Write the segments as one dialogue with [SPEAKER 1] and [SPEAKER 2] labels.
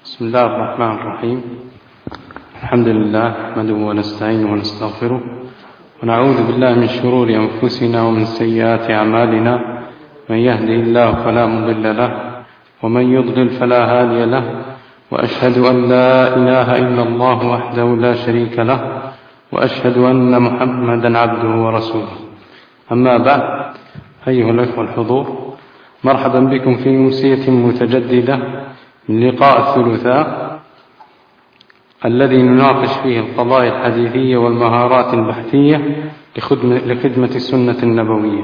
[SPEAKER 1] بسم الله الرحمن الرحيم. الحمد لله نحمده ونستعينه ونستغفره ونعوذ بالله من شرور أنفسنا ومن سيئات أعمالنا، من يهده الله فلا مضل له ومن يضلل فلا هادي له، وأشهد أن لا إله إلا الله وحده لا شريك له، وأشهد أن محمدا عبده ورسوله. أما بعد، أيها الأخوة الحضور، مرحبا بكم في أمسية متجددة من لقاء الثلاثاء الذي نناقش فيه القضايا الحديثية والمهارات البحثية لخدمة السنة النبوية.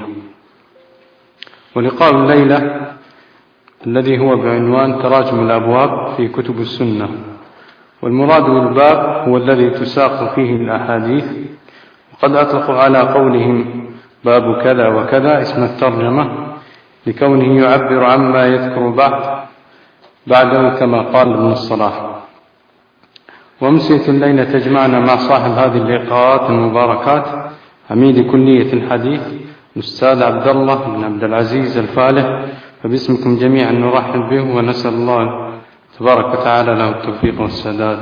[SPEAKER 1] ولقاء الليلة الذي هو بعنوان تراجم الأبواب في كتب السنة، والمراد بالباب هو الذي تساق فيه الأحاديث، وقد أطلقوا على قولهم باب كذا وكذا اسم الترجمة لكونه يعبر عما يذكر بعده كما قال ابن الصلاح. وأمسية الليلة تجمعنا مع صاحب هذه اللقاءات المباركات عميد كلية الحديث الأستاذ عبد الله بن عبد العزيز الفالح، فباسمكم جميعا نرحب به ونسأل الله تبارك وتعالى له التوفيق والسداد.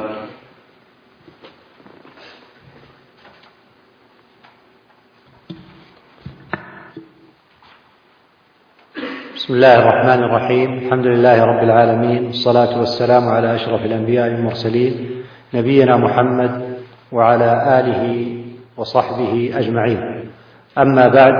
[SPEAKER 2] بسم الله الرحمن الرحيم. الحمد لله رب العالمين، والصلاة والسلام على أشرف الأنبياء والمرسلين نبينا محمد وعلى آله وصحبه أجمعين. أما بعد،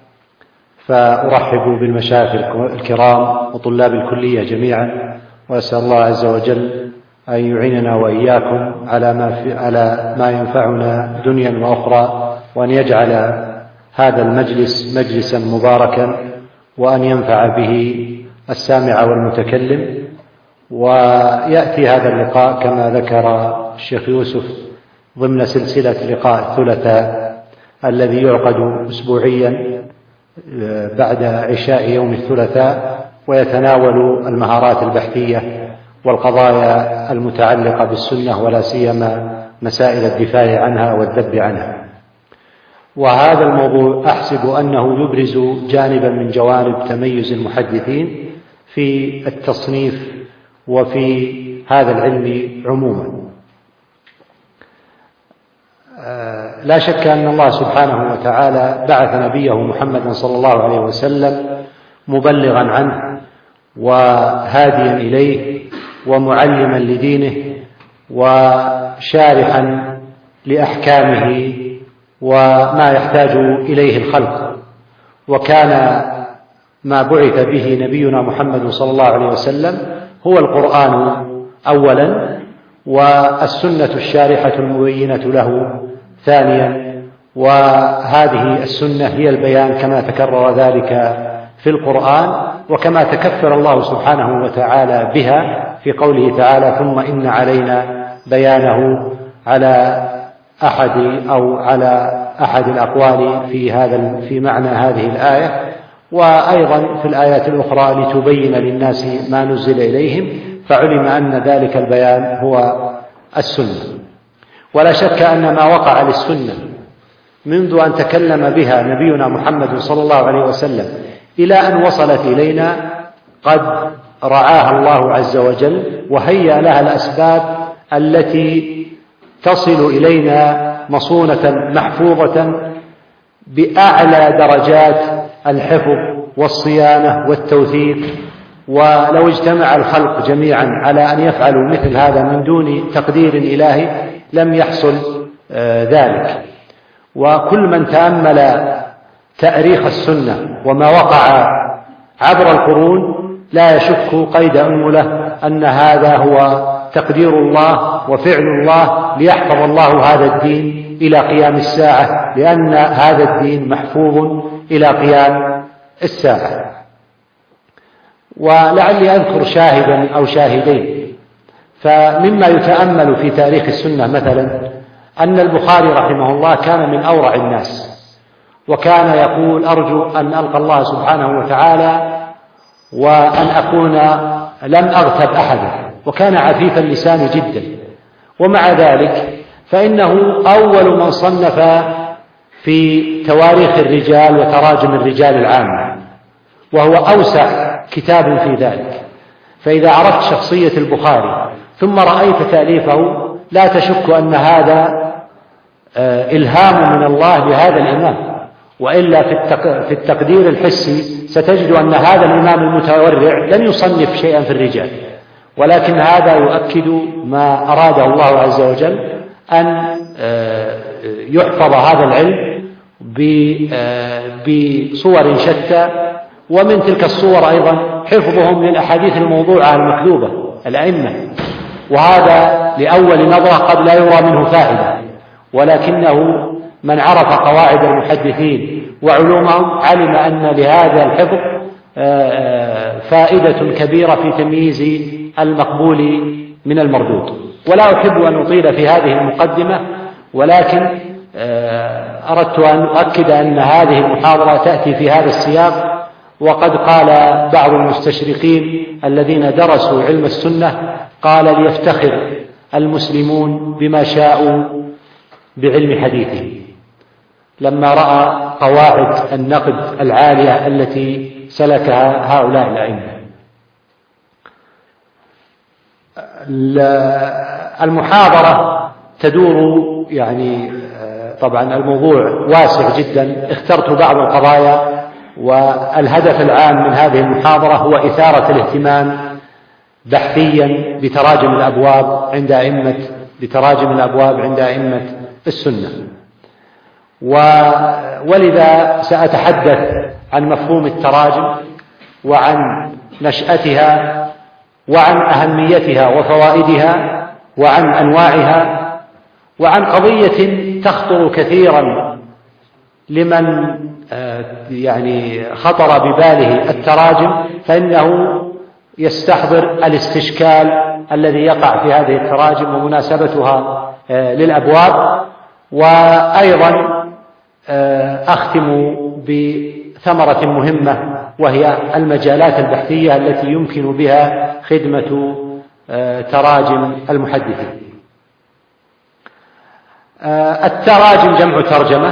[SPEAKER 2] فأرحب بالمشايخ الكرام وطلاب الكلية جميعا، وأسأل الله عز وجل أن يعيننا وإياكم على ما ينفعنا دنيا وأخرى، وأن يجعل هذا المجلس مجلسا مباركا، وأن ينفع به السامع والمتكلم. ويأتي هذا اللقاء كما ذكر الشيخ يوسف ضمن سلسلة لقاء الثلاثاء الذي يعقد أسبوعيا بعد عشاء يوم الثلاثاء، ويتناول المهارات البحثية والقضايا المتعلقة بالسنة، ولا سيما مسائل الدفاع عنها والذب عنها. وهذا الموضوع أحسب أنه يبرز جانبا من جوانب تميز المحدثين في التصنيف وفي هذا العلم عموما. لا شك أن الله سبحانه وتعالى بعث نبيه محمدا صلى الله عليه وسلم مبلغا عنه وهاديا إليه ومعلما لدينه وشارحا لأحكامه وما يحتاج إليه الخلق. وكان ما بعث به نبينا محمد صلى الله عليه وسلم هو القرآن أولا، والسنة الشارحة المبينة له ثانيا. وهذه السنة هي البيان كما تكرر ذلك في القرآن، وكما تكفر الله سبحانه وتعالى بها في قوله تعالى: ثم إن علينا بيانه، على أحد الأقوال في معنى هذه الآية. وأيضا في الآيات الأخرى لتبين للناس ما نزل إليهم، فعلم أن ذلك البيان هو السنة. ولا شك أن ما وقع للسنة منذ أن تكلم بها نبينا محمد صلى الله عليه وسلم إلى أن وصلت إلينا قد رعاها الله عز وجل، وهيأ لها الأسباب التي تصل إلينا مصونة محفوظة بأعلى درجات الحفظ والصيانة والتوثيق. ولو اجتمع الخلق جميعا على أن يفعلوا مثل هذا من دون تقدير إلهي لم يحصل ذلك. وكل من تأمل تاريخ السنة وما وقع عبر القرون لا يشك قيد أنملة أن هذا هو تقدير الله وفعل الله ليحفظ الله هذا الدين إلى قيام الساعة، لأن هذا الدين محفوظ إلى قيام الساعة. ولعلي أذكر شاهدا أو شاهدين. فمما يتأمل في تاريخ السنة مثلا أن البخاري رحمه الله كان من أورع الناس، وكان يقول: أرجو أن ألقى الله سبحانه وتعالى وأن أكون لم أغتب أحدا، وكان عفيف اللسان جدا. ومع ذلك فإنه أول من صنف في تواريخ الرجال وتراجم الرجال العامة، وهو أوسع كتاب في ذلك. فإذا عرفت شخصية البخاري ثم رأيت تأليفه لا تشك أن هذا إلهام من الله لهذا الإمام، وإلا في التقدير الحسي ستجد أن هذا الإمام المتورع لم يصنف شيئا في الرجال، ولكن هذا يؤكد ما أراده الله عز وجل أن يحفظ هذا العلم بصور شتى، ومن تلك الصور أيضا حفظهم للأحاديث الموضوعة المكذوبة الأئمة، وهذا لأول نظرة قد لا يرى منه فائدة، ولكنه من عرف قواعد المحدثين وعلومهم علم أن لهذا الحفظ فائدة كبيرة في تمييز المقبول من المردود. ولا أحب أن أطيل في هذه المقدمة، ولكن أردت أن أؤكد أن هذه المحاضرة تأتي في هذا السياق، وقد قال بعض المستشرقين الذين درسوا علم السنة قال ليفتخر المسلمون بما شاءوا بعلم حديثه لما رأى قواعد النقد العالية التي سلكها هؤلاء الأئمة. المحاضرة تدور طبعا الموضوع واسع جدا، اخترت بعض القضايا، والهدف العام من هذه المحاضرة هو إثارة الاهتمام بحثيا بتراجم الأبواب عند أئمة السنة، ولذا سأتحدث عن مفهوم التراجم وعن نشأتها وعن أهميتها وفوائدها وعن أنواعها، وعن قضية تخطر كثيرا لمن خطر بباله التراجم، فإنه يستحضر الاستشكال الذي يقع في هذه التراجم ومناسبتها للأبواب. وأيضا أختم بثمرة مهمة، وهي المجالات البحثية التي يمكن بها خدمة تراجم المحدثين. التراجم جمع ترجمة،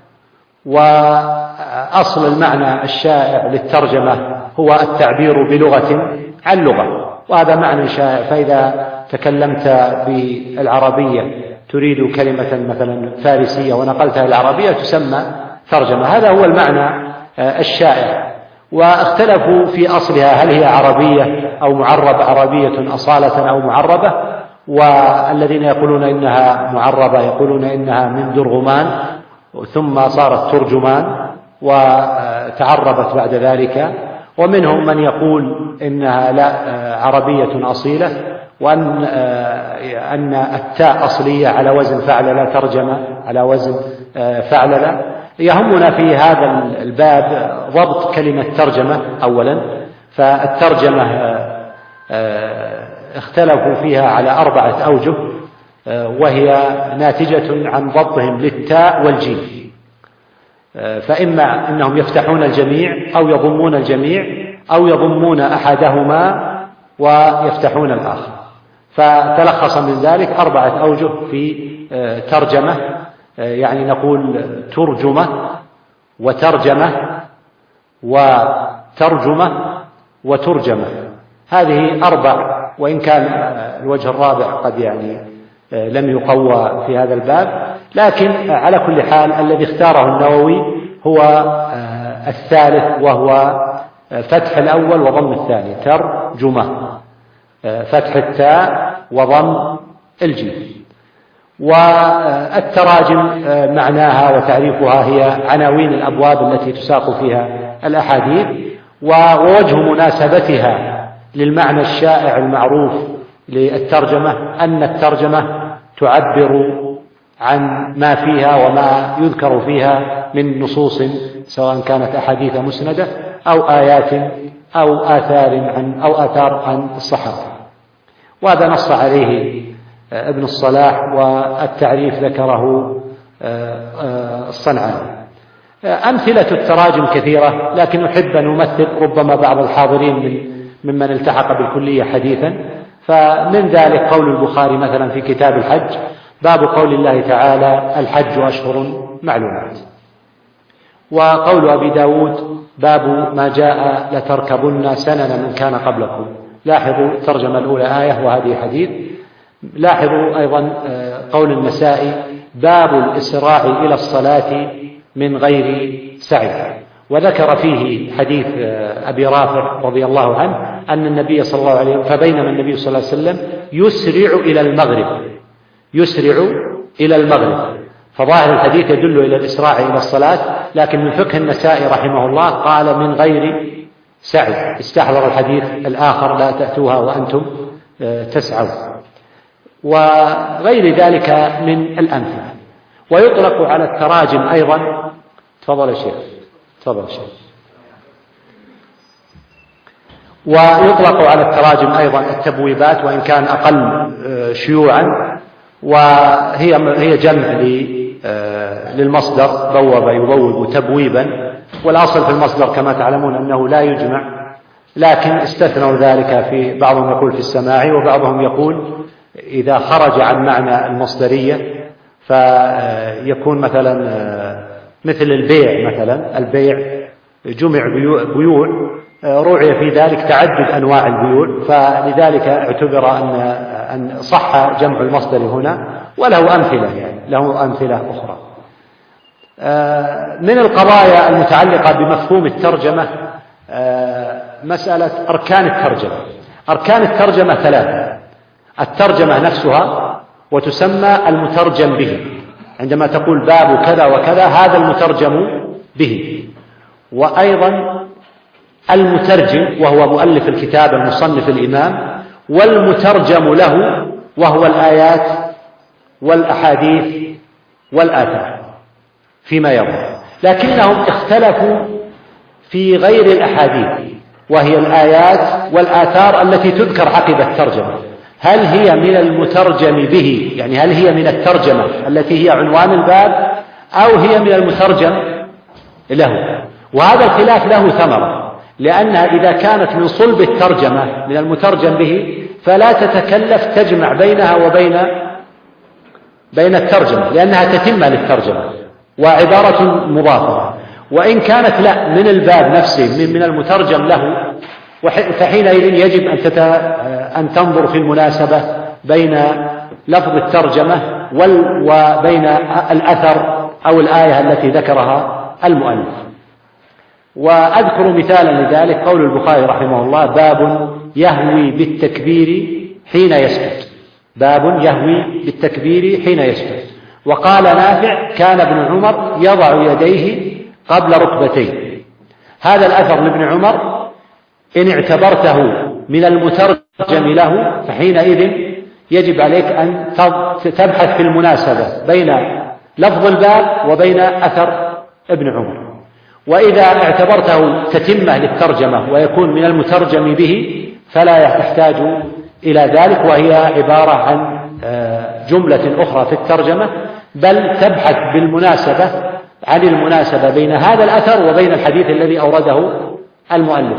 [SPEAKER 2] وأصل المعنى الشائع للترجمة هو التعبير بلغة عن لغة، وهذا معنى شائع. فإذا تكلمت بالعربية تريد كلمة مثلا فارسية ونقلتها العربية تسمى ترجمة، هذا هو المعنى الشائع. واختلفوا في أصلها، هل هي عربية أو معرب، عربية أصالة أو معربة، والذين يقولون إنها معربة يقولون إنها من درغمان ثم صارت ترجمان وتعربت بعد ذلك، ومنهم من يقول إنها لا عربية أصيلة، وأن التاء أصلية على وزن فعللة، ترجمة على وزن فعللة. يهمنا في هذا الباب ضبط كلمة ترجمة أولا، فالترجمة اختلفوا فيها على 4 أوجه، وهي ناتجة عن ضبطهم للتاء والجيم، فإما أنهم يفتحون الجميع أو يضمون الجميع أو يضمون أحدهما ويفتحون الآخر، فتلخص من ذلك 4 أوجه في ترجمة، نقول ترجمة وترجمة وترجمة وترجمة، هذه 4، وإن كان الوجه الرابع قد لم يقوى في هذا الباب، لكن على كل حال الذي اختاره النووي هو الثالث، وهو فتح الأول وضم الثاني، ترجمة، فتح التاء وضم الجيم. والتراجم معناها وتعريفها هي عناوين الأبواب التي تساق فيها الأحاديث، ووجه مناسبتها للمعنى الشائع المعروف للترجمة أن الترجمة تعبر عن ما فيها وما يذكر فيها من نصوص، سواء كانت أحاديث مسندة أو آيات أو آثار عن الصحابة، وهذا نص عليه ابن الصلاح، والتعريف ذكره الصنعاني. أمثلة التراجم كثيرة، لكن أحب أن أمثل ربما بعض الحاضرين ممن التحق بالكلية حديثا، فمن ذلك قول البخاري مثلا في كتاب الحج، باب قول الله تعالى الحج أشهر معلومات، وقول أبي داود باب ما جاء لتركبن سنن من كان قبلكم. لاحظوا الترجمة الأولى آية وهذه حديث، لاحظوا أيضا قول النسائي: باب الإسراع إلى الصلاة من غير سعي. وذكر فيه حديث أبي رافع رضي الله عنه أن النبي صلى الله عليه وسلم، فبينما النبي صلى الله عليه وسلم يسرع إلى المغرب، فظاهر الحديث يدل إلى الإسراع إلى الصلاة، لكن من فقه النسائي رحمه الله قال من غير سعي، استحضر الحديث الآخر: لا تأتوها وأنتم تسعون، وغير ذلك من الأمثلة. ويطلق على التراجم أيضا. تفضل يا شيخ. ويطلق على التراجم أيضا التبويبات، وإن كان أقل شيوعا، وهي جمع للمصدر بوب يبوب تبويبا، والأصل في المصدر كما تعلمون أنه لا يجمع، لكن استثنوا ذلك، في بعضهم يقول في السماع، وبعضهم يقول إذا خرج عن معنى المصدرية، فيكون مثلا مثل البيع، مثلا البيع جمع بيوع، روعي في ذلك تعدد أنواع البيوع، فلذلك اعتبر أن صح جمع المصدر هنا، وله أمثلة، يعني له أمثلة أخرى. من القضايا المتعلقة بمفهوم الترجمة مسألة أركان الترجمة. أركان الترجمة 3: الترجمة نفسها، وتسمى المترجم به، عندما تقول باب كذا وكذا هذا المترجم به، وأيضا المترجم وهو مؤلف الكتاب المصنف الإمام، والمترجم له وهو الآيات والأحاديث والآثار فيما يظهر، لكنهم اختلفوا في غير الأحاديث، وهي الآيات والآثار التي تذكر عقب الترجمة، هل هي من المترجم به، يعني هل هي من الترجمة التي هي عنوان الباب، أو هي من المترجم له؟ وهذا الخلاف له ثمرة، لأنها إذا كانت من صلب الترجمة من المترجم به فلا تتكلف تجمع بينها وبين الترجمة، لأنها تتمة للترجمة وعبارة مضافة. وإن كانت لا، من الباب نفسه من المترجم له، فحينئذ يجب أن تنظر في المناسبة بين لفظ الترجمة وبين الأثر أو الآية التي ذكرها المؤلف. وأذكر مثالا لذلك قول البخاري رحمه الله: باب يهوي بالتكبير حين يسجد. باب يهوي بالتكبير حين يسجد. وقال نافع: كان ابن عمر يضع يديه قبل ركبتيه. هذا الأثر لابن عمر إن اعتبرته من المترجم له، فحينئذ يجب عليك أن تبحث في المناسبة بين لفظ الباب وبين أثر ابن عمر. وإذا اعتبرته تتمة للترجمة ويكون من المترجم به، فلا تحتاج إلى ذلك، وهي عبارة عن جملة أخرى في الترجمة، بل تبحث بالمناسبة عن المناسبة بين هذا الأثر وبين الحديث الذي أورده المؤلف.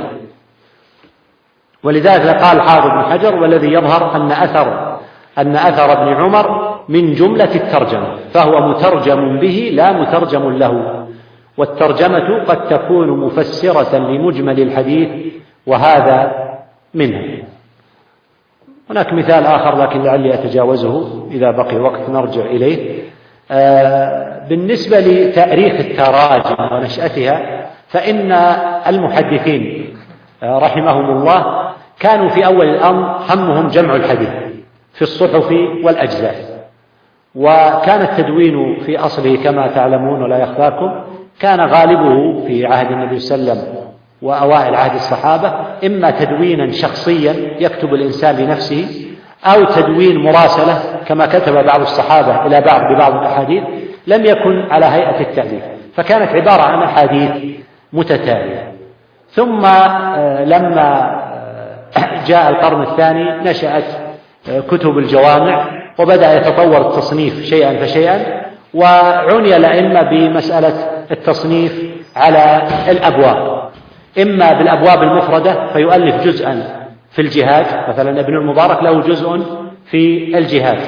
[SPEAKER 2] ولذلك قال حافظ بن حجر: والذي يظهر أن أثر ابن عمر من جملة الترجمة، فهو مترجم به لا مترجم له، والترجمة قد تكون مفسرة لمجمل الحديث، وهذا منها. هناك مثال آخر لكن لعلي أتجاوزه، إذا بقي وقت نرجع إليه. بالنسبة لتأريخ التراجم ونشأتها، فإن المحدثين رحمهم الله كانوا في أول الأمر همهم جمع الحديث في الصحف والأجزاء، وكان التدوين في أصله كما تعلمون ولا يخفاكم كان غالبه في عهد النبي صلى الله عليه وسلم وأوائل عهد الصحابة إما تدوينا شخصيا يكتب الإنسان لنفسه، أو تدوين مراسلة كما كتب بعض الصحابة إلى بعض ببعض الأحاديث لم يكن على هيئة التأليف، فكانت عبارة عن أحاديث متتالية. ثم لما جاء القرن الثاني نشأت كتب الجوامع، وبدأ يتطور التصنيف شيئا فشيئا، وعني الأئمة بمسألة التصنيف على الأبواب، إما بالأبواب المفردة فيؤلف جزءا في الجهاد، مثلا ابن المبارك له جزء في الجهاد،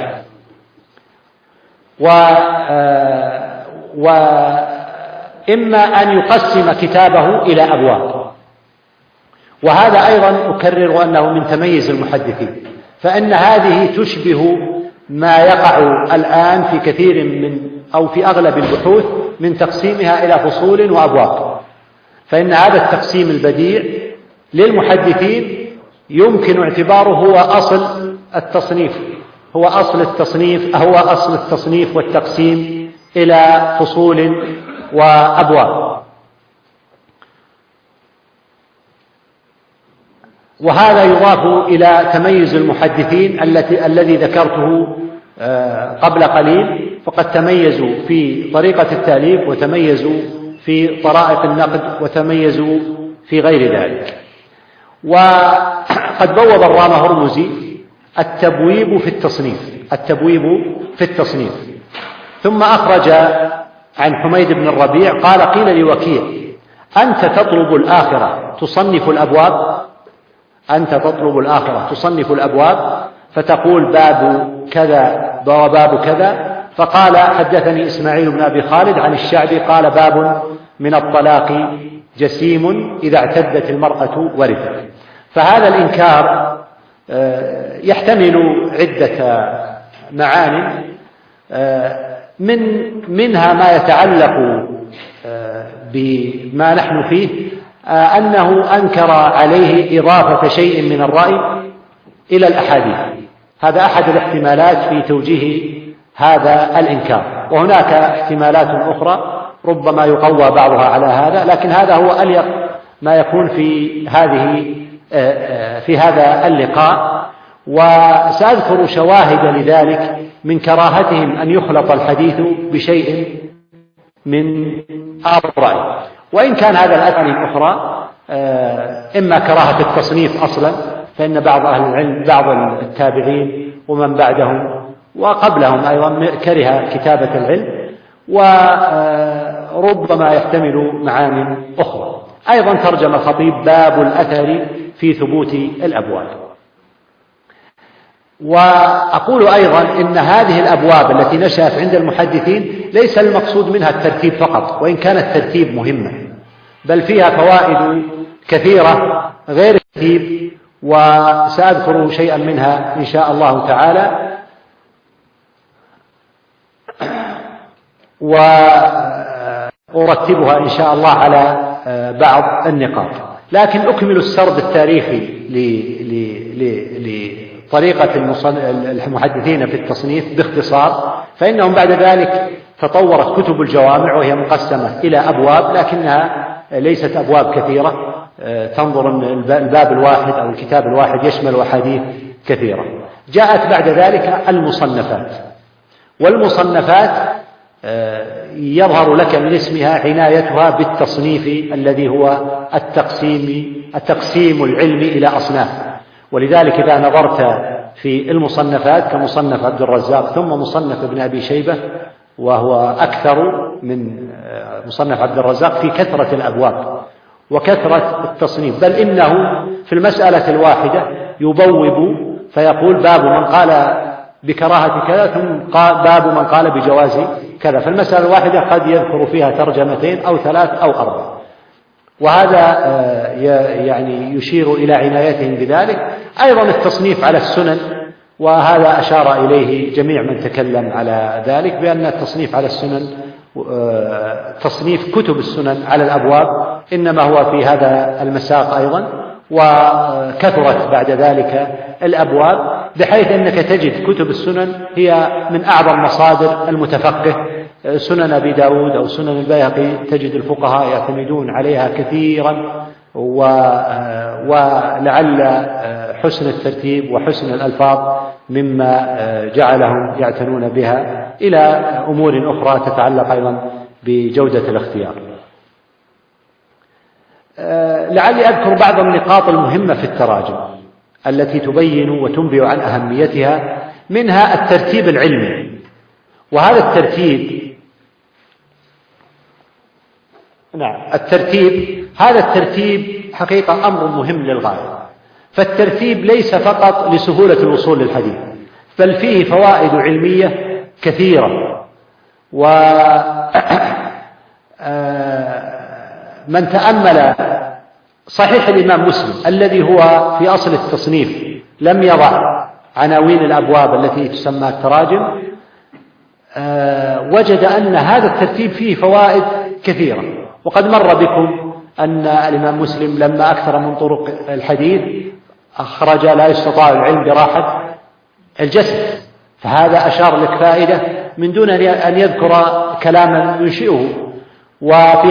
[SPEAKER 2] وإما أن يقسم كتابه إلى أبواب. وهذا أيضا أكرر أنه من تميز المحدثين، فإن هذه تشبه ما يقع الآن في كثير من أو في أغلب البحوث من تقسيمها إلى فصول وأبواب. فإن هذا التقسيم البديع للمحدثين يمكن اعتباره هو أصل التصنيف، هو أصل التصنيف والتقسيم إلى فصول وأبواب. وهذا يضاف إلى تميز المحدثين الذي ذكرته قبل قليل، فقد تميزوا في طريقة التأليف وتميزوا في طرائق النقد وتميزوا في غير ذلك. وقد بوب الرام هرمزي التبويب في التصنيف، ثم أخرج عن حميد بن الربيع قال: قيل لوكيع: أنت تطلب الآخرة تصنف الأبواب فتقول باب كذا وباب كذا. فقال: حدثني إسماعيل بن أبي خالد عن الشعبي قال: باب من الطلاق جسيم إذا اعتدت المرأة ورثت. فهذا الإنكار يحتمل عدة معان، منها ما يتعلق بما نحن فيه، أنه أنكر عليه إضافة شيء من الرأي إلى الأحاديث. هذا أحد الاحتمالات في توجيه هذا الإنكار، وهناك احتمالات أخرى ربما يقوى بعضها على هذا، لكن هذا هو أليق ما يكون في هذا اللقاء. وسأذكر شواهد لذلك من كراهتهم أن يخلط الحديث بشيء من الرأي، وإن كان هذا الأثر الأخرى إما كراهة التصنيف أصلا، فإن بعض أهل العلم، بعض التابعين ومن بعدهم وقبلهم أيضا كره كتابة العلم، وربما يحتمل معاني أخرى. أيضا ترجم الخطيب باب الأثر في ثبوت الأبواب. وأقول أيضا إن هذه الأبواب التي نشأت عند المحدثين ليس المقصود منها الترتيب فقط، وإن كان الترتيب مهما، بل فيها فوائد كثيرة غير الترتيب، وسأذكر شيئا منها إن شاء الله تعالى، وأرتبها إن شاء الله على بعض النقاط. لكن أكمل السرد التاريخي لطريقة المحدثين في التصنيف باختصار. فإنهم بعد ذلك تطورت كتب الجوامع، وهي مقسمة إلى أبواب، لكنها ليست أبواب كثيرة. تنظر أن الباب الواحد أو الكتاب الواحد يشمل أحاديث كثيرة. جاءت بعد ذلك المصنفات، والمصنفات يظهر لك من اسمها عنايتها بالتصنيف الذي هو التقسيم العلمي إلى أصناف. ولذلك إذا نظرت في المصنفات كمصنف عبد الرزاق ثم مصنف ابن أبي شيبة، وهو أكثر من مصنف عبد الرزاق في كثرة الأبواب وكثرة التصنيف، بل إنه في المسألة الواحدة يبوب فيقول باب من قال بكراهة كذا، ثم باب من قال بجواز كذا. فالمسألة الواحدة قد يذكر فيها ترجمتين أو ثلاث أو أربع، وهذا يعني يشير إلى عنايتهم بذلك. أيضا التصنيف على السنن، وهذا أشار إليه جميع من تكلم على ذلك، بأن التصنيف على السنن، تصنيف كتب السنن على الأبواب، إنما هو في هذا المساق أيضا. وكثرت بعد ذلك الأبواب، بحيث أنك تجد كتب السنن هي من أعظم مصادر المتفقه. سنن أبي داود أو سنن البيهقي تجد الفقهاء يعتمدون عليها كثيرا، ولعل حسن الترتيب وحسن الألفاظ مما جعلهم يعتنون بها، إلى أمور أخرى تتعلق أيضا بجودة الاختيار. لعلي أذكر بعض النقاط المهمة في التراجم التي تبين وتنبئ عن أهميتها، منها الترتيب العلمي. وهذا الترتيب حقيقة أمر مهم للغاية. فالترتيب ليس فقط لسهولة الوصول للحديث، بل فيه فوائد علمية كثيرة. من تأمل صحيح الإمام مسلم الذي هو في أصل التصنيف لم يضع عناوين الأبواب التي تسمى التراجم وجد أن هذا الترتيب فيه فوائد كثيرة. وقد مر بكم أن الإمام مسلم لما أكثر من طرق الحديث أخرج لا يستطاع العلم براحة الجسد، فهذا أشار لك فائدة من دون أن يذكر كلاما ينشئه. وفي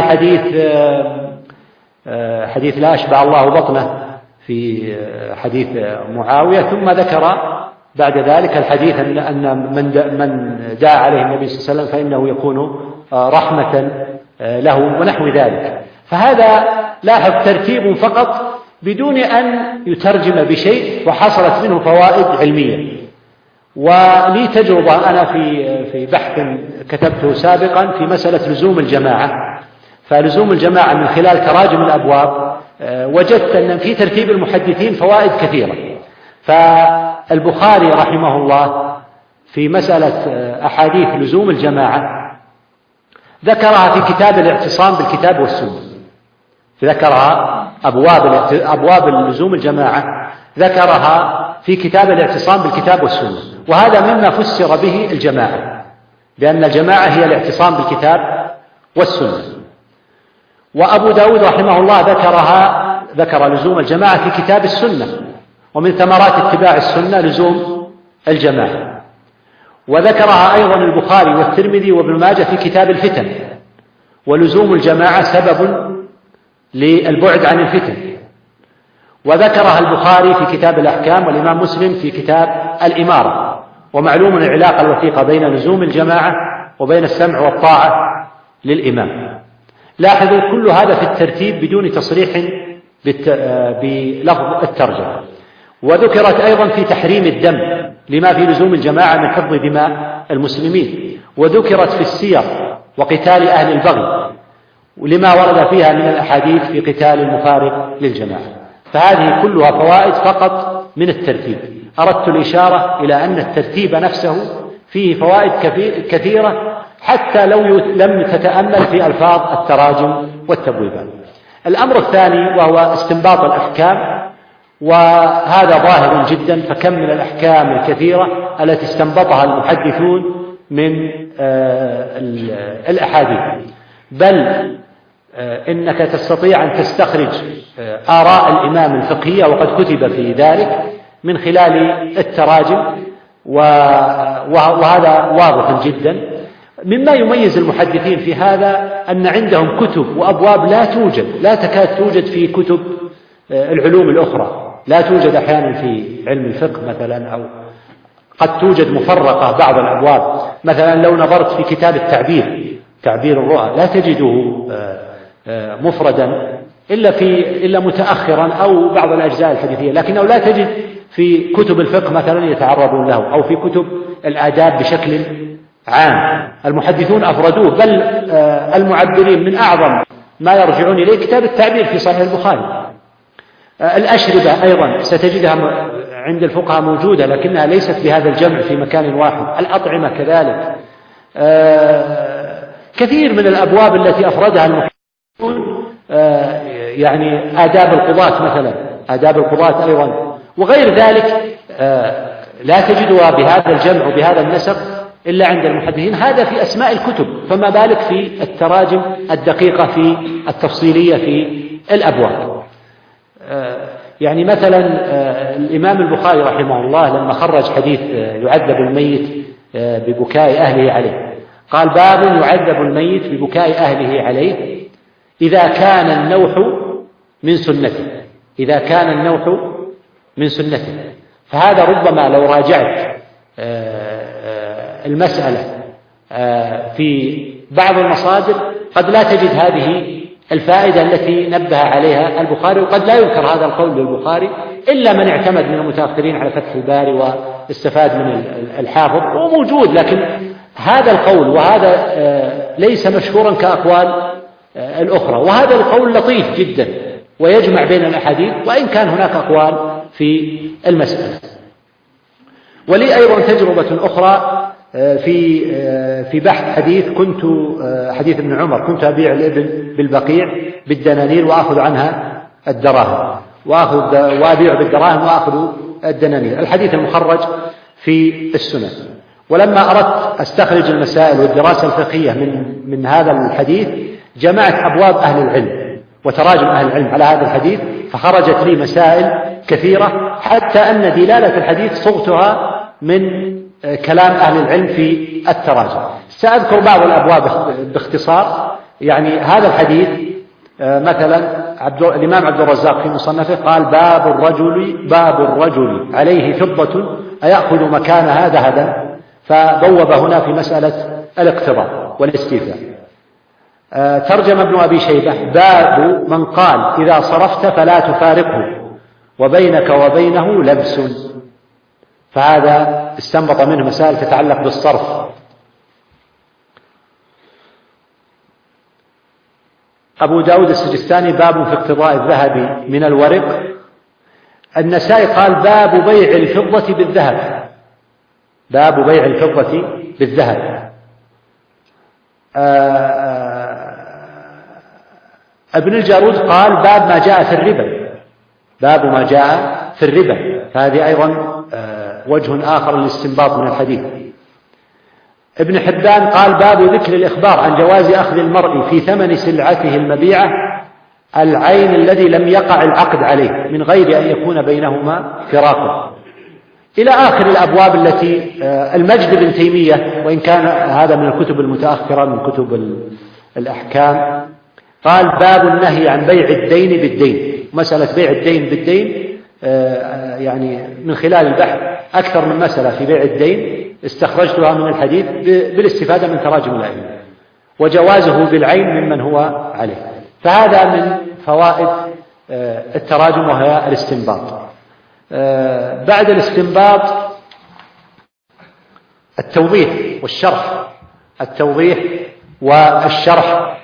[SPEAKER 2] حديث لا أشبع الله بطنه في حديث معاوية، ثم ذكر بعد ذلك الحديث أن من دعا عليه النبي صلى الله عليه وسلم فإنه يكون رحمة له ونحو ذلك. فهذا لاحظ ترتيب فقط بدون أن يترجم بشيء، وحصلت منه فوائد علمية. ولي تجربة أنا في بحث كتبته سابقا في مسألة لزوم الجماعة، فلزوم الجماعة من خلال تراجم الأبواب وجدت أن في ترتيب المحدثين فوائد كثيرة. فالبخاري رحمه الله في مسألة أحاديث لزوم الجماعة ذكرها في كتاب الاعتصام بالكتاب والسنة، ذكرها أبواب لزوم الجماعة ذكرها في كتاب الاعتصام بالكتاب والسنة، وهذا مما فسر به الجماعة، لأن الجماعة هي الاعتصام بالكتاب والسنة. وأبو داود رحمه الله ذكر لزوم الجماعة في كتاب السنة، ومن ثمرات اتباع السنة لزوم الجماعة. وذكرها أيضا البخاري والترمذي وابن ماجه في كتاب الفتن، ولزوم الجماعة سبب للبعد عن الفتن. وذكرها البخاري في كتاب الأحكام، والإمام مسلم في كتاب الإمارة. ومعلوم العلاقة الوثيقة بين لزوم الجماعة وبين السمع والطاعة للإمام. لاحظوا كل هذا في الترتيب بدون تصريح بلفظ الترجمة. وذكرت أيضا في تحريم الدم لما في لزوم الجماعة من حفظ دماء المسلمين، وذكرت في السير وقتال أهل البغي ولما ورد فيها من الأحاديث في قتال المفارق للجماعة. فهذه كلها فوائد فقط من الترتيب. أردت الإشارة إلى أن الترتيب نفسه فيه فوائد كثيرة حتى لو لم تتأمل في ألفاظ التراجم والتبويبات. الأمر الثاني وهو استنباط الأحكام، وهذا ظاهر جدا، فكم من الأحكام الكثيرة التي استنبطها المحدثون من الأحاديث، بل إنك تستطيع أن تستخرج آراء الإمام الفقهية وقد كتب في ذلك من خلال التراجم، وهذا واضح جدا. مما يميز المحدثين في هذا أن عندهم كتب وأبواب لا تكاد توجد في كتب العلوم الأخرى، لا توجد أحيانا في علم الفقه مثلا، أو قد توجد مفرقة بعض الأبواب. مثلا لو نظرت في كتاب تعبير الرؤى لا تجده مفردا إلا متأخرا أو بعض الأجزاء الحديثية، لكنه لا تجد في كتب الفقه مثلا يتعرضون له، أو في كتب الآداب بشكل عام. المحدثون أفردوه، بل المعبرين من أعظم ما يرجعون إليه كتاب التعبير في صحيح البخاري. الأشربة أيضا ستجدها عند الفقهاء موجودة، لكنها ليست بهذا الجمع في مكان واحد. الأطعمة كذلك. كثير من الأبواب التي أفردها المحدثون، يعني آداب القضاة مثلا، آداب القضاة أيضا وغير ذلك، لا تجدها بهذا الجمع وبهذا النسق إلا عند المحدثين. هذا في أسماء الكتب، فما بالك في التراجم الدقيقة في التفصيلية في الأبواب. يعني مثلا الإمام البخاري رحمه الله لما خرج حديث يعذب الميت ببكاء أهله عليه، قال: باب يعذب الميت ببكاء أهله عليه إذا كان النوح من سنته، إذا كان النوح من سنته. فهذا ربما لو راجعت المسألة في بعض المصادر قد لا تجد هذه الفائدة التي نبه عليها البخاري، وقد لا يذكر هذا القول للبخاري إلا من اعتمد من المتأخرين على فتح الباري واستفاد من الحافظ، وموجود. لكن هذا القول وهذا ليس مشهورا كأقوال الأخرى، وهذا القول لطيف جدا ويجمع بين الأحاديث، وإن كان هناك أقوال في المسألة. ولي أيضا تجربة أخرى في بحث حديث ابن عمر: كنت أبيع الإبل بالبقيع بالدنانير وأخذ عنها الدراهم. وأبيع بالدراهم وأخذ الدنانير. الحديث المخرج في السنن. ولما أردت أستخرج المسائل والدراسة الفقهية من هذا الحديث جمعت أبواب أهل العلم وتراجم أهل العلم على هذا الحديث، فخرجت لي مسائل كثيرة، حتى أن دلالة الحديث صغتها من كلام أهل العلم في التراجم. سأذكر بعض الأبواب باختصار. يعني هذا الحديث مثلا الإمام عبد الرزاق في مصنفه قال: باب الرجل عليه فضة أيأخذ مكانها ذهبا، فبوب هنا في مسألة الاقتضاء والاستيفاء. ترجم ابن أبي شيبة: باب من قال إذا صرفت فلا تفارقه وبينك وبينه لبس، فهذا استنبط منه مسائل تتعلق بالصرف. أبو داود السجستاني: باب في اقتضاء الذهب من الورق. النسائي قال: باب بيع الفضة بالذهب، باب بيع الفضة بالذهب. ابن الجارود قال: باب ما جاء في الربا، باب ما جاء في الربا، فهذه أيضا وجه آخر للاستنباط من الحديث. ابن حبان قال: باب ذكر الإخبار عن جواز أخذ المرء في ثمن سلعته المبيعة العين الذي لم يقع العقد عليه من غير أن يكون بينهما فراق، إلى آخر الأبواب التي المجد بن تيمية، وإن كان هذا من الكتب المتأخرة من كتب الأحكام، قال: باب النهي عن بيع الدين بالدين. مسألة بيع الدين بالدين يعني من خلال البحث أكثر من مسألة في بيع الدين استخرجتها من الحديث بالاستفادة من تراجم الأئمة، وجوازه بالعين ممن هو عليه. فهذا من فوائد التراجم وهي الاستنباط. بعد الاستنباط التوضيح والشرح، التوضيح والشرح،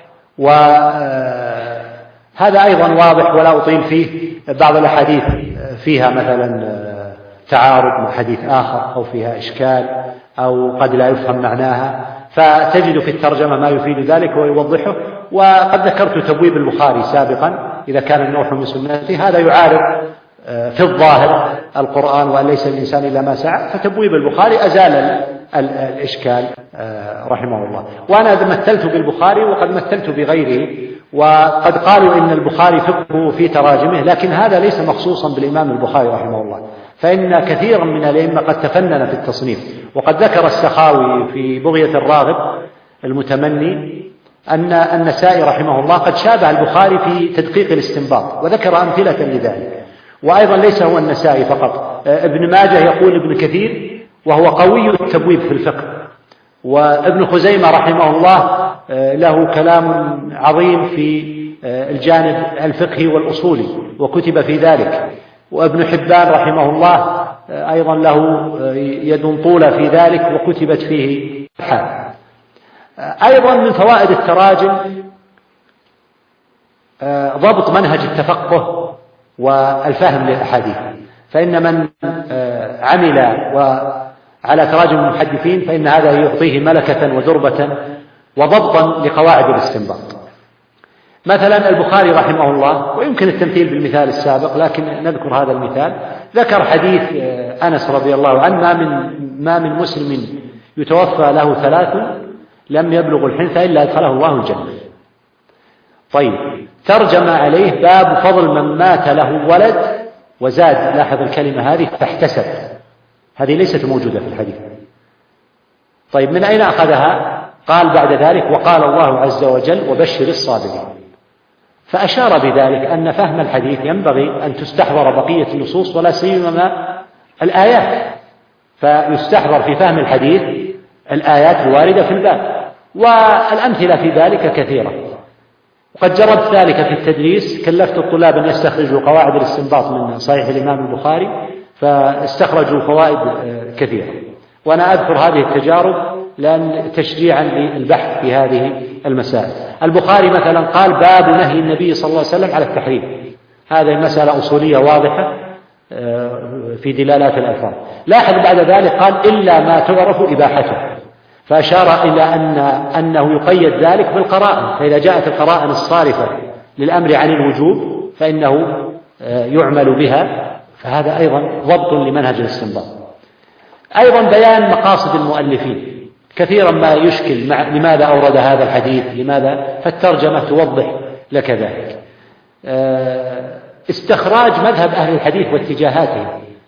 [SPEAKER 2] وهذا أيضا واضح ولا أطيل فيه. بعض الأحاديث فيها مثلا تعارض مع حديث آخر أو فيها إشكال أو قد لا يفهم معناها، فتجد في الترجمة ما يفيد ذلك ويوضحه. وقد ذكرت تبويب البخاري سابقا إذا كان النوح من سنته، هذا يعارض في الظاهر القرآن وأن ليس الإنسان إلا ما سعى، فتبويب البخاري أزال الإشكال رحمه الله. وأنا مثلت بالبخاري وقد مثلت بغيره، وقد قالوا إن البخاري فقهه في تراجمه، لكن هذا ليس مخصوصا بالإمام البخاري رحمه الله، فإن كثيرا من الأئمة قد تفنن في التصنيف. وقد ذكر السخاوي في بغية الراغب المتمني أن النسائي رحمه الله قد شابه البخاري في تدقيق الاستنباط، وذكر أمثلة لذلك. وأيضا ليس هو النسائي فقط، ابن ماجه يقول ابن كثير وهو قوي التبويب في الفقه، وابن خزيمة رحمه الله له كلام عظيم في الجانب الفقهي والأصولي وكتب في ذلك، وابن حبان رحمه الله أيضا له يد طولة في ذلك وكتبت فيه حال. أيضا من فوائد التراجم ضبط منهج التفقه والفهم للأحاديث، فإن من عمل على تراجم المحدثين فإن هذا يعطيه ملكة ودربة وضبطا لقواعد الاستنباط. مثلا البخاري رحمه الله، ويمكن التمثيل بالمثال السابق لكن نذكر هذا المثال، ذكر حديث أنس رضي الله عنه: ما من مسلم يتوفى له 3 لم يبلغ الحنث إلا أدخله الله الجنة. طيب، ترجم عليه: باب فضل من مات له ولد، وزاد، لاحظ الكلمة هذه، فاحتسب. هذه ليست موجودة في الحديث. طيب، من أين أخذها؟ قال بعد ذلك: وقال الله عز وجل: وبشر الصابرين. فأشار بذلك أن فهم الحديث ينبغي أن تستحضر بقية النصوص ولا سيما الآيات، فيستحضر في فهم الحديث الآيات الواردة في الباب، والأمثلة في ذلك كثيرة. وقد جربت ذلك في التدريس، كلفت الطلاب أن يستخرجوا قواعد الاستنباط من صحيح الإمام البخاري، فاستخرجوا فوائد كثيرة، وأنا أذكر هذه التجارب لأن تشجيعا للبحث في هذه المسائل. البخاري مثلا قال: باب نهي النبي صلى الله عليه وسلم على التحريم. هذه مسألة أصولية واضحة في دلالات الألفاظ. لاحظ بعد ذلك قال: إلا ما تعرف إباحته، فأشار إلى أنه يقيد ذلك بالقرائن، فإذا جاءت القرائن الصارفة للأمر عن الوجوب فإنه يعمل بها، فهذا أيضا ضبط لمنهج الاستنباط. أيضا بيان مقاصد المؤلفين، كثيرا ما يشكل لماذا أورد هذا الحديث، لماذا، فالترجمة توضح لك ذلك. استخراج مذهب أهل الحديث واتجاهاتهم،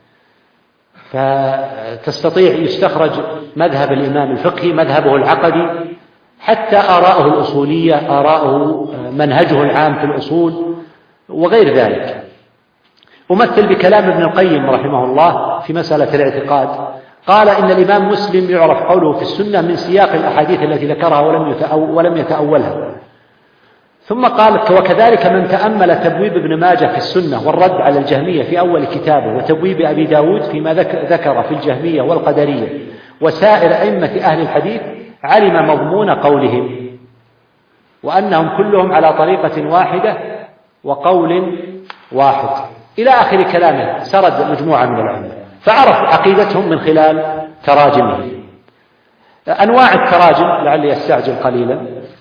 [SPEAKER 2] فتستطيع يستخرج مذهب الإمام الفقهي، مذهبه العقدي، حتى آراءه الأصولية، آراءه منهجه العام في الأصول وغير ذلك. أمثل بكلام ابن القيم رحمه الله في مسألة الاعتقاد، قال إن الإمام مسلم يعرف قوله في السنة من سياق الأحاديث التي ذكرها ولم يتأولها. ثم قال وكذلك من تأمل تبويب ابن ماجه في السنة والرد على الجهمية في أول كتابه، وتبويب أبي داود فيما ذكر في الجهمية والقدرية وسائر أئمة أهل الحديث، علم مضمون قولهم وأنهم كلهم على طريقة واحدة وقول واحد، إلى آخر كلامه. سرد مجموعة من العلماء فعرف عقيدتهم من خلال تراجمهم. أنواع التراجم، لعلي أستعجل قليلا.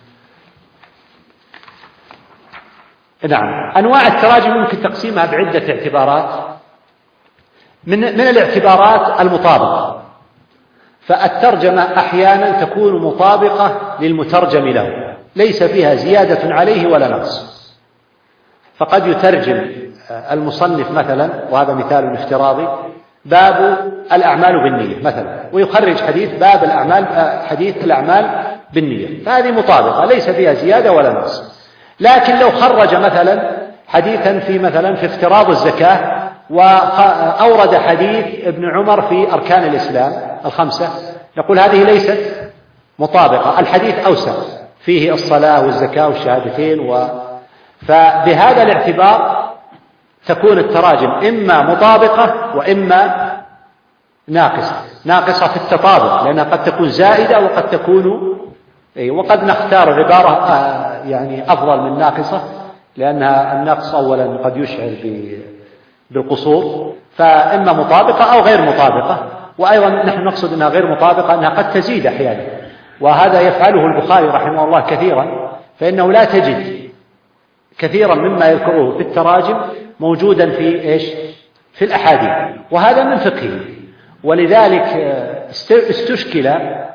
[SPEAKER 2] نعم، أنواع التراجم ممكن تقسيمها بعدة اعتبارات. من الاعتبارات المطابقة، فالترجمة أحيانا تكون مطابقة للمترجم له، ليس فيها زيادة عليه ولا نقص. فقد يترجم المصنف مثلا، وهذا مثال افتراضي، باب الأعمال بالنية مثلا، ويخرج حديث باب حديث الأعمال بالنية، فهذه مطابقة ليس فيها زيادة ولا نقص. لكن لو خرج مثلا حديثا في افتراض الزكاة، وأورد حديث ابن عمر في أركان الإسلام الخمسة، نقول هذه ليست مطابقة، الحديث أوسع، فيه الصلاة والزكاة والشهادتين فبهذا الاعتبار تكون التراجم إما مطابقة وإما ناقصة في التطابق، لأنها قد تكون زائدة وقد نختار عبارة يعني أفضل من ناقصة، لأنها النقص أولا قد يشعر بالقصور، فإما مطابقة أو غير مطابقة. وأيضا نحن نقصد أنها غير مطابقة أنها قد تزيد أحيانا، وهذا يفعله البخاري رحمه الله كثيرا، فإنه لا تجد كثيرا مما يذكره في التراجم موجودا في الأحاديث، وهذا من فقهه. ولذلك استشكل،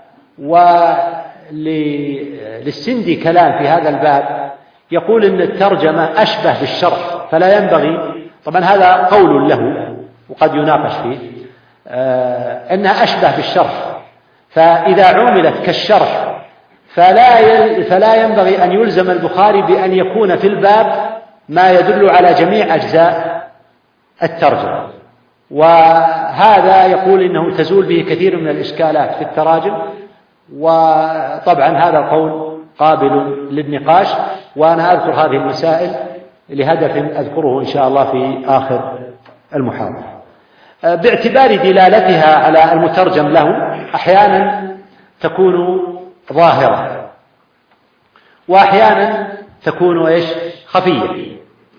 [SPEAKER 2] وللسندي كلام في هذا الباب يقول إن الترجمة أشبه بالشرح، فلا ينبغي، طبعا هذا قول له وقد يناقش فيه، أنها أشبه بالشرح، فإذا عملت كالشرح فلا ينبغي أن يلزم البخاري بأن يكون في الباب ما يدل على جميع أجزاء الترجمة، وهذا يقول إنه تزول به كثير من الإشكالات في التراجم. وطبعا هذا القول قابل للنقاش، وأنا أذكر هذه المسائل لهدف أذكره إن شاء الله في آخر المحاضرة. باعتبار دلالتها على المترجم له، أحيانا تكون ظاهرة وأحيانا تكون خفية.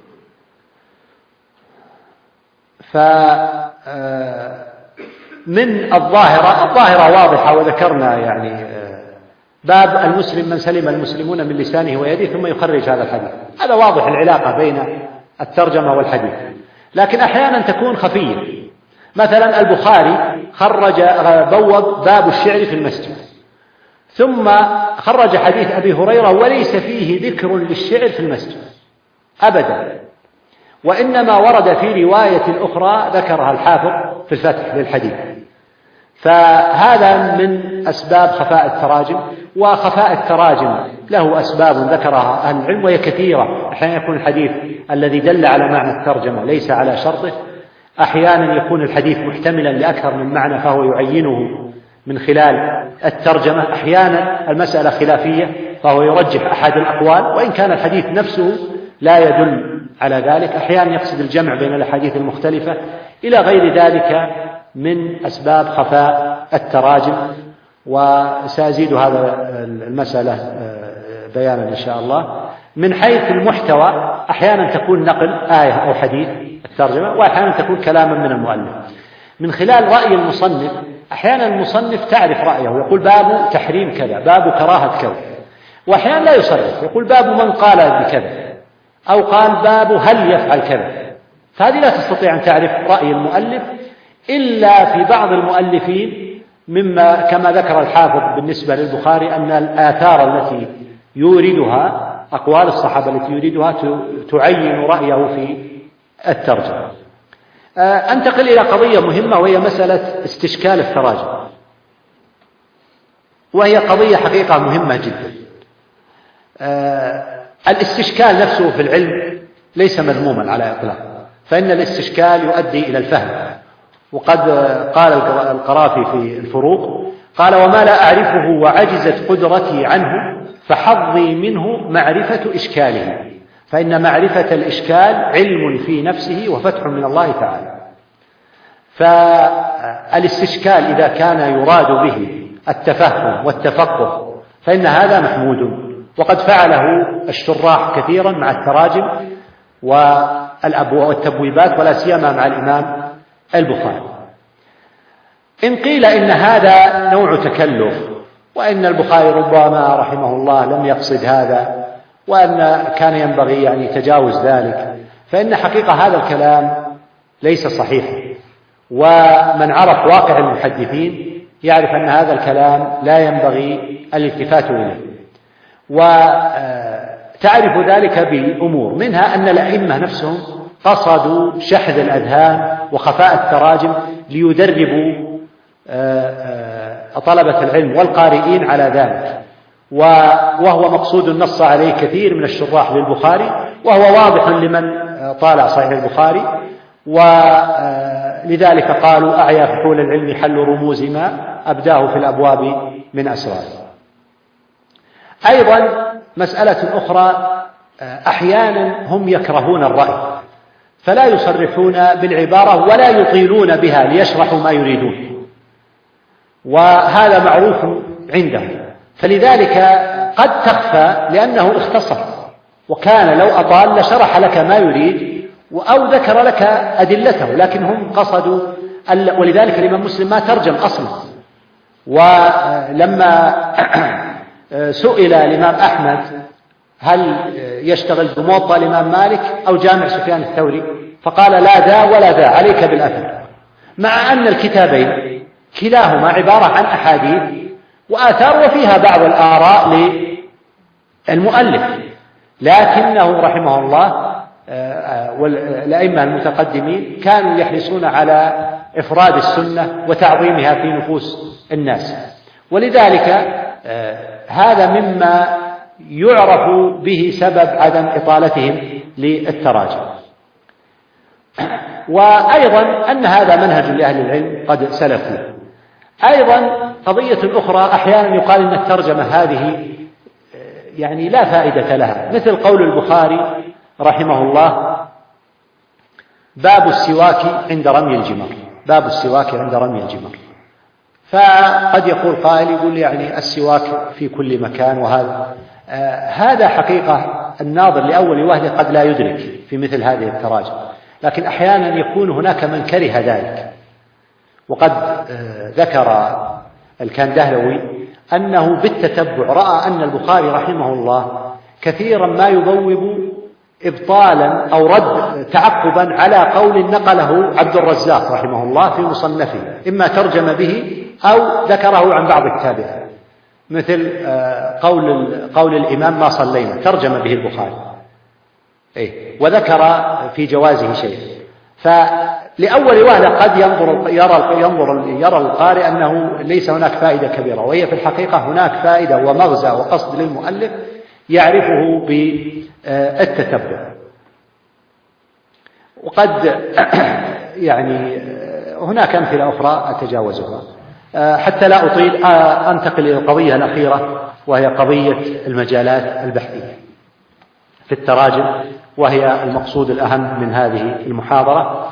[SPEAKER 2] فمن الظاهرة واضحة، وذكرنا يعني باب المسلم من سلم المسلمون من لسانه ويده، ثم يخرج هذا الحديث، هذا واضح العلاقة بين الترجمة والحديث. لكن أحيانا تكون خفية، مثلا البخاري بوب باب الشعر في المسجد، ثم خرج حديث أبي هريرة وليس فيه ذكر للشعر في المسجد أبدا، وإنما ورد في رواية أخرى ذكرها الحافظ في الفتح للحديث. فهذا من أسباب خفاء التراجم. وخفاء التراجم له أسباب ذكرها أهل العلم وهي كثيرة. أحيانا يكون الحديث الذي دل على معنى الترجمة ليس على شرطه، أحيانا يكون الحديث محتملا لأكثر من معنى فهو يعينه من خلال الترجمة، أحيانا المسألة خلافية فهو يرجح أحد الأقوال وإن كان الحديث نفسه لا يدل على ذلك، أحيانا يقصد الجمع بين الأحاديث المختلفة، إلى غير ذلك من أسباب خفاء التراجم. وسأزيد هذا المسألة بيانا إن شاء الله. من حيث المحتوى أحيانا تكون نقل آية أو حديث الترجمة، وأحيانا تكون كلاما من المؤلف. من خلال رأي المصنف، أحيانا المصنف تعرف رأيه ويقول باب تحريم كذا، باب كراهة كذا، وأحيانا لا يصرف، يقول باب من قال بكذا، أو قال باب هل يفعل كذا، فهذه لا تستطيع أن تعرف رأي المؤلف إلا في بعض المؤلفين، مما كما ذكر الحافظ بالنسبة للبخاري أن الآثار التي يوردها، أقوال الصحابة التي يوردها تعين رأيه في الترجمة. أنتقل إلى قضية مهمة، وهي مسألة استشكال التراجم، وهي قضية حقيقة مهمة جدا. الاستشكال نفسه في العلم ليس مذموما على إطلاق، فإن الاستشكال يؤدي إلى الفهم. وقد قال القرافي في الفروق، قال: وما لا أعرفه وعجزت قدرتي عنه فحظي منه معرفة إشكاله، فإن معرفة الإشكال علم في نفسه وفتح من الله تعالى. فالاستشكال إذا كان يراد به التفهم والتفقه فإن هذا محمود، وقد فعله الشراح كثيرا مع التراجم والتبويبات، ولا سيما مع الإمام البخاري. إن قيل إن هذا نوع تكلف، وإن البخاري ربما رحمه الله لم يقصد هذا، وأن كان ينبغي يعني تجاوز ذلك، فإن حقيقة هذا الكلام ليس صحيحا. ومن عرف واقع المحدثين يعرف أن هذا الكلام لا ينبغي الالتفات إليه، وتعرف ذلك بأمور، منها أن الأئمة نفسهم قصدوا شحذ الأذهان وخفاء التراجم ليدربوا طلبة العلم والقارئين على ذلك، وهو مقصود نص عليه كثير من الشراح للبخاري، وهو واضح لمن طالع صحيح البخاري. ولذلك قالوا: أعيا فحول العلم حل رموز ما أبداه في الأبواب من أسرار. أيضا مسألة أخرى، أحيانا هم يكرهون الرأي فلا يصرحون بالعبارة ولا يطيلون بها ليشرحوا ما يريدون، وهذا معروف عندهم، فلذلك قد تخفى لأنه اختصر، وكان لو أطال لشرح لك ما يريد أو ذكر لك أدلته، لكن هم قصدوا ولذلك الإمام مسلم ما ترجم أصلا. ولما سئل الإمام أحمد هل يشتغل بموطأ الإمام مالك أو جامع سفيان الثوري، فقال: لا ذا ولا ذا، عليك بالأثر، مع أن الكتابين كلاهما عبارة عن أحاديث وآثار وفيها بعض الآراء للمؤلف، لكنه رحمه الله والأئمة المتقدمين كانوا يحرصون على إفراد السنة وتعظيمها في نفوس الناس، ولذلك هذا مما يعرف به سبب عدم إطالتهم للتراجم. وأيضا أن هذا منهج لأهل العلم قد سلفوا. أيضا قضية أخرى، أحيانا يقال أن الترجمة هذه يعني لا فائدة لها، مثل قول البخاري رحمه الله: باب السواك عند رمي الجمار، باب السواك عند رمي الجمار. فقد يقول قائل يقول يعني السواك في كل مكان، وهذا هذا حقيقة الناظر لأول وهلة قد لا يدرك في مثل هذه التراجم، لكن أحيانا يكون هناك من كره ذلك. وقد ذكر الكندهلوي أنه بالتتبع رأى أن البخاري رحمه الله كثيرا ما يبوب إبطالا أو رد تعقبا على قول نقله عبد الرزاق رحمه الله في مصنفه، إما ترجم به أو ذكره عن بعض التابعين، مثل قول الإمام ما صلينا ترجم به البخاري وذكر في جوازه شيء. فلأول وهلة قد يرى القارئ أنه ليس هناك فائدة كبيرة، وهي في الحقيقة هناك فائدة ومغزى وقصد للمؤلف يعرفه بالتتبع. وقد يعني هناك أمثلة أخرى أتجاوزها حتى لا أطيل. أنتقل إلى القضية الأخيرة، وهي قضية المجالات البحثية في التراجم، وهي المقصود الأهم من هذه المحاضرة.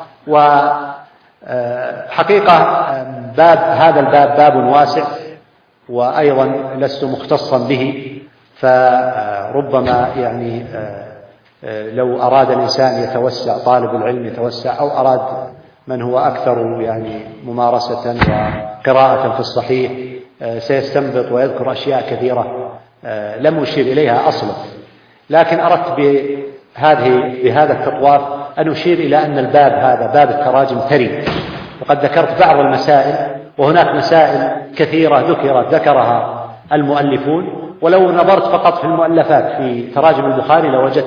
[SPEAKER 2] وحقيقة هذا الباب باب واسع، وأيضا لست مختصا به، فربما يعني لو أراد الإنسان يتوسع، طالب العلم يتوسع، أو أراد من هو أكثر يعني ممارسة وقراءة في الصحيح سيستنبط ويذكر أشياء كثيرة لم أشير إليها أصلا، لكن أردت بهذا التطواف أن أشير إلى أن الباب هذا باب التراجم ثري، وقد ذكرت بعض المسائل، وهناك مسائل كثيرة ذكرها المؤلفون، ولو نظرت فقط في المؤلفات في تراجم البخاري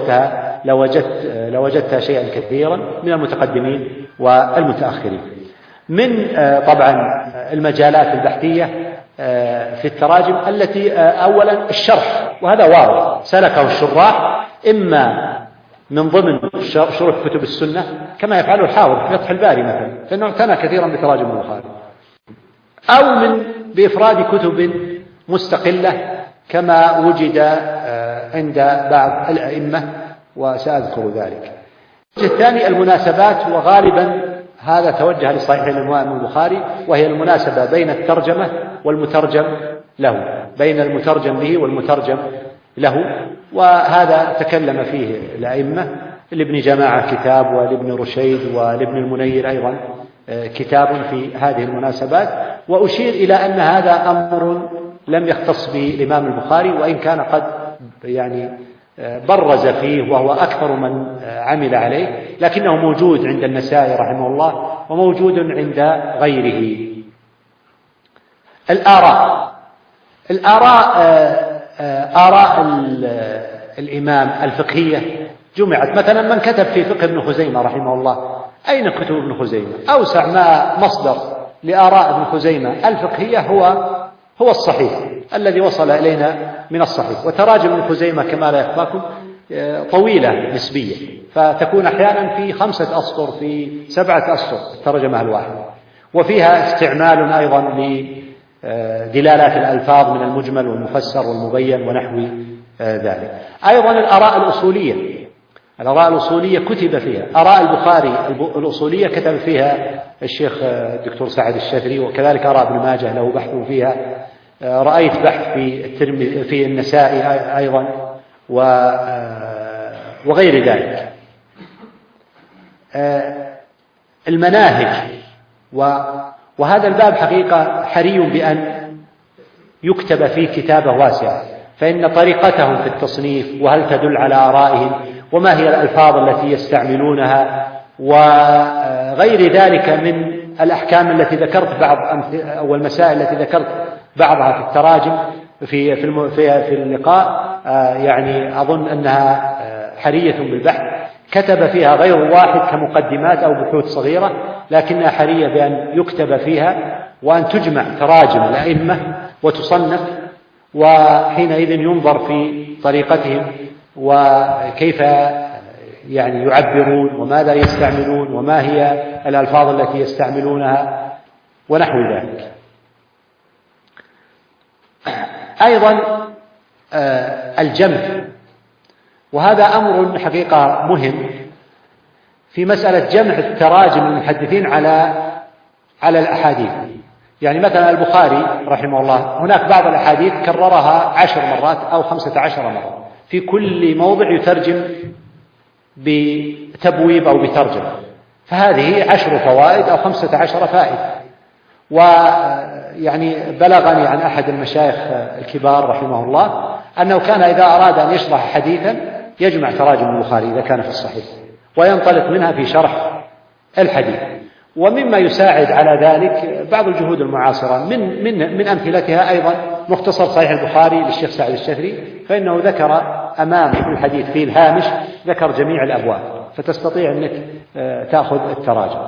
[SPEAKER 2] لوجدتها شيئا كثيرا من المتقدمين والمتأخرين. من طبعا المجالات البحثية في التراجم التي أولا الشرح، وهذا واضح سلكه الشراح إما من ضمن شروح كتب السنة كما يفعله الحافظ في فتح الباري مثلا، فإنه اعتنى كثيرا بتراجم البخاري، أو بإفراد كتب مستقلة كما وجد عند بعض الأئمة، وسأذكر ذلك. الثاني المناسبات، وغالبا هذا توجه لصحيح الإمام البخاري، وهي المناسبة بين الترجمة والمترجم له، بين المترجم به والمترجم له، وهذا تكلم فيه الأئمة، لابن جماعة كتاب، ولابن رشيد ولابن المنير أيضا كتاب في هذه المناسبات. وأشير إلى أن هذا أمر لم يختص به الإمام البخاري، وإن كان قد برز فيه وهو أكثر من عمل عليه، لكنه موجود عند النسائي رحمه الله وموجود عند غيره. آراء الإمام الفقهية جمعت، مثلا من كتب في فقه ابن خزيمة رحمه الله، أين كتب ابن خزيمة؟ أوسع ما مصدر لآراء ابن خزيمة الفقهية هو الصحيح الذي وصل إلينا من الصحيح. وتراجم ابن خزيمة كما لا يخفاكم طويلة نسبيا، فتكون أحيانا في 5 أسطر، في 7 أسطر الترجمة الواحدة، وفيها استعمال أيضا لدلالات الألفاظ من المجمل والمفسر والمبين ونحو ذلك. أيضا الآراء الأصولية كتب فيها، آراء البخاري الأصولية كتب فيها الشيخ الدكتور سعد الشافعي، وكذلك آراء ابن ماجه له بحث فيها. رأيت بحث في النسائي أيضا وغير ذلك. المناهج، وهذا الباب حقيقة حري بأن يكتب فيه كتابة واسعة، فإن طريقتهم في التصنيف وهل تدل على آرائهم، وما هي الألفاظ التي يستعملونها، وغير ذلك من الأحكام التي ذكرت أو المسائل التي ذكرت بعضها في التراجم في اللقاء، يعني أظن أنها حرية بالبحث، كتب فيها غير واحد كمقدمات أو بحوث صغيرة، لكنها حرية بأن يكتب فيها وأن تجمع تراجم الأئمة وتصنف، وحينئذ ينظر في طريقتهم وكيف يعني يعبرون وماذا يستعملون وما هي الألفاظ التي يستعملونها ونحو ذلك. أيضا الجمع، وهذا أمر حقيقة مهم في مسألة جمع التراجم المحدثين على الأحاديث. يعني مثلا البخاري رحمه الله هناك بعض الأحاديث كررها 10 مرات أو 15 مرة، في كل موضع يترجم بتبويب أو بترجمة، فهذه 10 فوائد أو 15 فائدة. ويعني بلغني عن أحد المشايخ الكبار رحمه الله أنه كان إذا أراد أن يشرح حديثا يجمع تراجم البخاري إذا كان في الصحيح وينطلق منها في شرح الحديث. ومما يساعد على ذلك بعض الجهود المعاصرة، من أمثلتها أيضا مختصر صحيح البخاري للشيخ سعد الشافعي، فإنه ذكر أمام الحديث في الهامش ذكر جميع الأبواب، فتستطيع أنك تأخذ التراجم.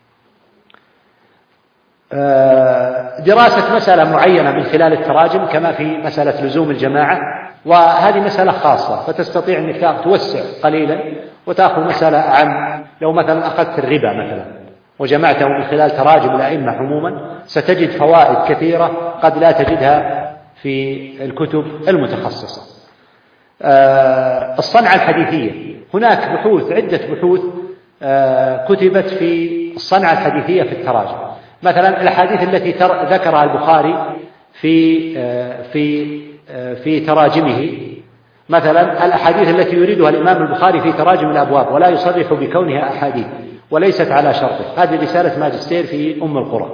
[SPEAKER 2] دراسة مسألة معينة من خلال التراجم كما في مسألة لزوم الجماعة، وهذه مسألة خاصة، فتستطيع أنك توسع قليلا وتأخذ مسألة أعم. لو مثلا أخذت الربا مثلا وجمعته من خلال تراجم الأئمة عموما ستجد فوائد كثيرة قد لا تجدها في الكتب المتخصصة. الصنعة الحديثية، هناك عدة بحوث كتبت في الصنعة الحديثية في التراجم. مثلا الأحاديث التي ذكرها البخاري في تراجمه، مثلا الأحاديث التي يريدها الإمام البخاري في تراجم الأبواب ولا يصرح بكونها أحاديث وليست على شرطه، هذه رسالة ماجستير في أم القرى.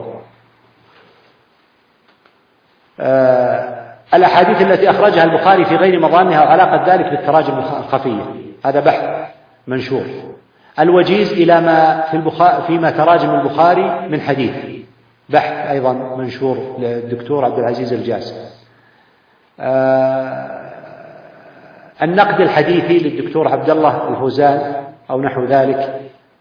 [SPEAKER 2] الأحاديث التي أخرجها البخاري في غير مضامها وعلاقة ذلك بالتراجم الخفية، هذا بحث منشور. الوجيز إلى ما فيما تراجم البخاري من حديث، بحث أيضا منشور للدكتور عبد العزيز الجاسم. النقد الحديثي للدكتور عبد الله الفوزان أو نحو ذلك،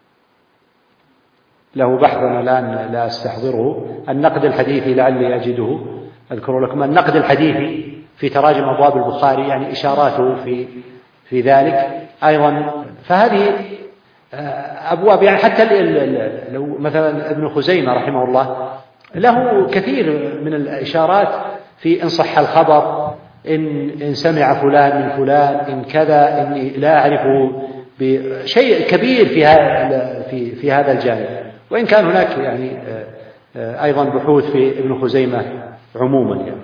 [SPEAKER 2] له بحث الآن لا أستحضره. النقد الحديثي لعلي أجده أذكر لكم. النقد الحديثي في تراجم أبواب البخاري، يعني إشاراته في ذلك أيضا. فهذه أبواب، يعني حتى لو مثلا ابن خزيمة رحمه الله له كثير من الإشارات في إن صح الخبر، إن سمع فلان من فلان، إن كذا، إني لا أعرفه بشيء كبير في هذا الجانب. وإن كان هناك يعني أيضا بحوث في ابن خزيمة عموما يعني.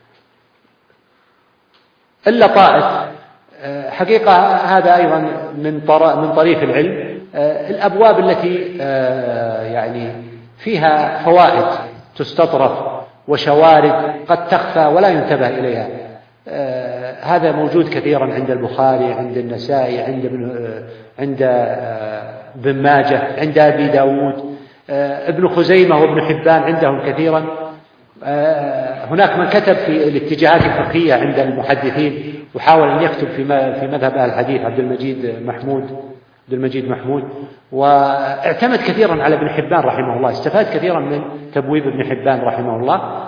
[SPEAKER 2] إلا طائف حقيقة هذا أيضا من طريق العلم، الأبواب التي يعني فيها فوائد تستطرف وشوارد قد تخفى ولا ينتبه إليها، هذا موجود كثيرا عند البخاري، عند النسائي، عند ابن ماجه، عند أبي داود، ابن خزيمة وابن حبان عندهم كثيرا. هناك من كتب في الاتجاهات الفقهية عند المحدثين وحاول أن يكتب في مذهب أهل الحديث، عبد المجيد محمود، واعتمد كثيرا على ابن حبان رحمه الله، استفاد كثيرا من تبويب ابن حبان رحمه الله.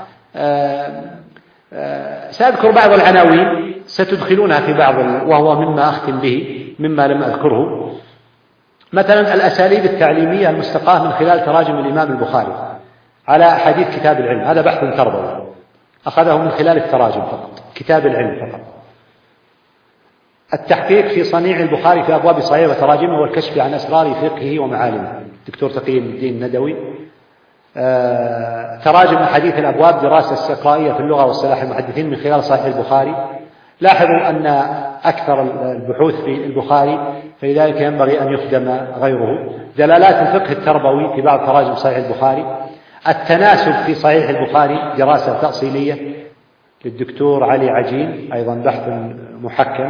[SPEAKER 2] سأذكر بعض العناوين ستدخلونها في بعض، وهو مما أختم به مما لم أذكره. مثلا الأساليب التعليمية المستقاة من خلال تراجم الإمام البخاري على أحاديث كتاب العلم، هذا بحث تربوي أخذه من خلال التراجم فقط، كتاب العلم فقط. التحقيق في صنيع البخاري في أبواب صحيح وتراجمه والكشف عن أسرار فقهه ومعالمه، دكتور تقي الدين الندوي. تراجم حديث الأبواب، دراسة استقرائية في اللغة واصطلاح المحدثين من خلال صحيح البخاري. لاحظوا أن أكثر البحوث في البخاري، فلذلك ينبغي أن يخدم غيره. دلالات الفقه التربوي في بعض تراجم صحيح البخاري. التناسب في صحيح البخاري، دراسة تأصيلية للدكتور علي عجين، أيضا بحث محكم.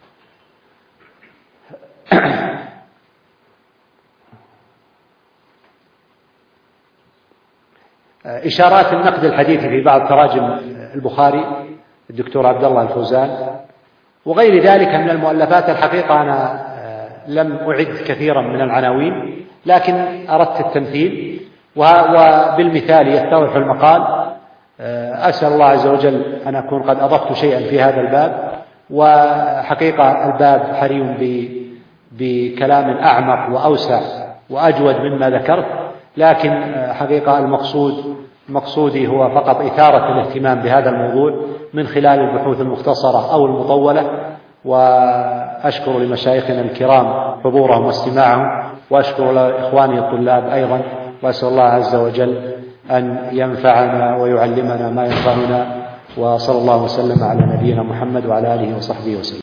[SPEAKER 2] إشارات النقد الحديثي في بعض تراجم البخاري الدكتور عبد الله الفوزان، وغير ذلك من المؤلفات. الحقيقة أنا لم أعد كثيرا من العناوين، لكن أردت التمثيل، وبالمثال يتضح المقال. أسأل الله عز وجل أن أكون قد أضفت شيئا في هذا الباب، وحقيقة الباب حري بكلام أعمق وأوسع وأجود مما ذكرت، لكن حقيقة مقصودي هو فقط إثارة الاهتمام بهذا الموضوع من خلال البحوث المختصرة أو المطولة. وأشكر لمشايخنا الكرام حضورهم واستماعهم، وأشكر لإخواني الطلاب أيضا، وأسأل الله عز وجل أن ينفعنا ويعلمنا ما ينفعنا، وصلى الله وسلم على نبينا محمد وعلى آله وصحبه وسلم.